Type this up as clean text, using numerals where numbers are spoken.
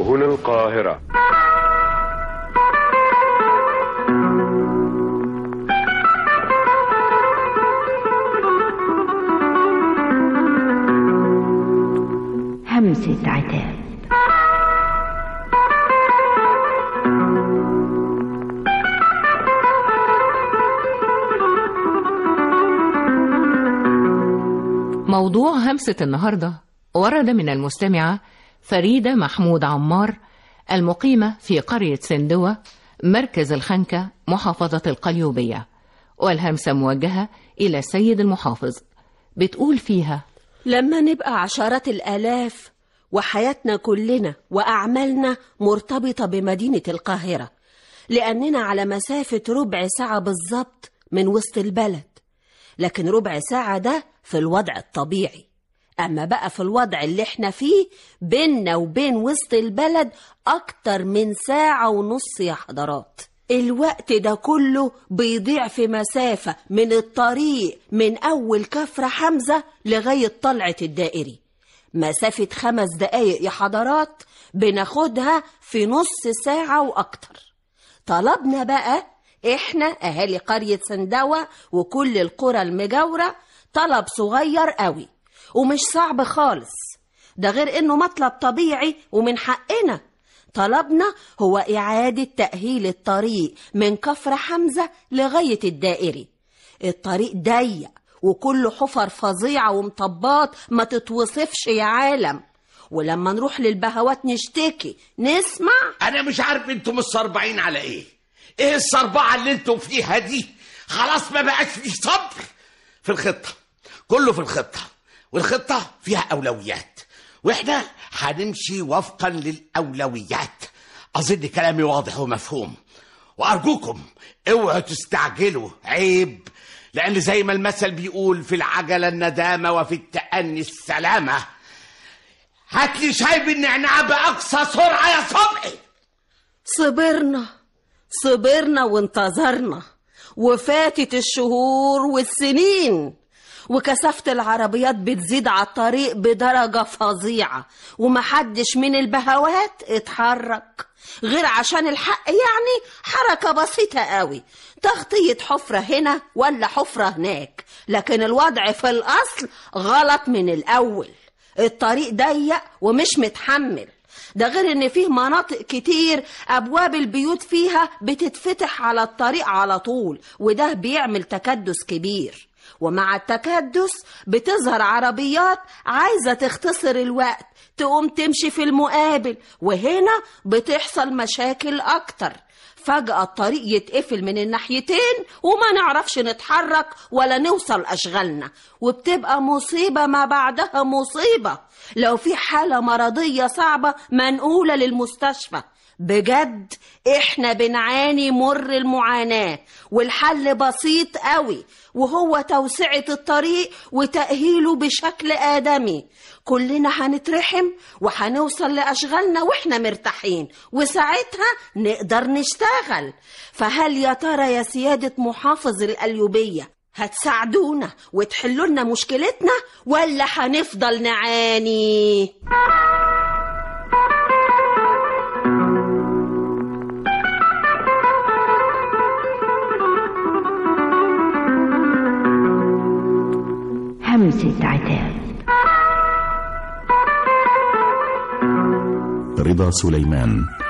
هنا القاهرة. همسة عتاب. موضوع همسة النهاردة ورد من المستمعة فريدة محمود عمار المقيمة في قرية سندوة مركز الخنكة محافظة القليوبية، والهمسة موجهة إلى السيد المحافظ. بتقول فيها: لما نبقى عشرات الآلاف وحياتنا كلنا وأعمالنا مرتبطة بمدينة القاهرة، لأننا على مسافة ربع ساعة بالظبط من وسط البلد، لكن ربع ساعة ده في الوضع الطبيعي. أما بقى في الوضع اللي احنا فيه بيننا وبين وسط البلد أكتر من ساعة ونص يا حضرات. الوقت ده كله بيضيع في مسافة من الطريق من أول كفر حمزة لغاية طلعة الدائري، مسافة 5 دقايق يا حضرات بناخدها في نص ساعة وأكتر. طلبنا بقى احنا أهالي قرية سندوة وكل القرى المجاورة طلب صغير قوي ومش صعب خالص، ده غير انه مطلب طبيعي ومن حقنا. طلبنا هو إعادة تأهيل الطريق من كفر حمزة لغاية الدائري. الطريق ضيق وكله حفر فظيعة ومطبات ما تتوصفش يا عالم، ولما نروح للبهوات نشتكي نسمع: أنا مش عارف انتم مصربعين على ايه الصربعة اللي انتم فيها دي؟ خلاص ما بقاش فيه صبر. في الخطة كله في الخطة، والخطة فيها أولويات، وإحنا هنمشي وفقا للأولويات. أظن كلامي واضح ومفهوم، وأرجوكم اوعوا تستعجلوا، عيب، لأن زي ما المثل بيقول: في العجلة الندامة وفي التأني السلامة. هاتلي شاي بالنعناع بأقصى سرعة يا صبحي. صبرنا وانتظرنا، وفاتت الشهور والسنين، وكثافة العربيات بتزيد على الطريق بدرجة فظيعة، ومحدش من البهوات اتحرك غير عشان الحق، يعني حركة بسيطة قوي، تغطية حفرة هنا ولا حفرة هناك، لكن الوضع في الأصل غلط من الأول. الطريق ضيق ومش متحمل، ده غير ان فيه مناطق كتير ابواب البيوت فيها بتتفتح على الطريق على طول، وده بيعمل تكدس كبير. ومع التكدس بتظهر عربيات عايزة تختصر الوقت تقوم تمشي في المقابل، وهنا بتحصل مشاكل أكتر. فجأة الطريق يتقفل من الناحيتين وما نعرفش نتحرك ولا نوصل أشغالنا، وبتبقى مصيبة ما بعدها مصيبة. لو في حالة مرضية صعبة منقولة للمستشفى، بجد احنا بنعاني مر المعاناة، والحل بسيط قوي، وهو توسعة الطريق وتأهيله بشكل آدمي. كلنا هنترحم وهنوصل لأشغالنا وإحنا مرتاحين، وساعتها نقدر نشتغل. فهل يا ترى يا سيادة محافظ القليوبية هتساعدونا وتحلوا لنا مشكلتنا، ولا هنفضل نعاني؟ همسة عتاب. رضا سليمان.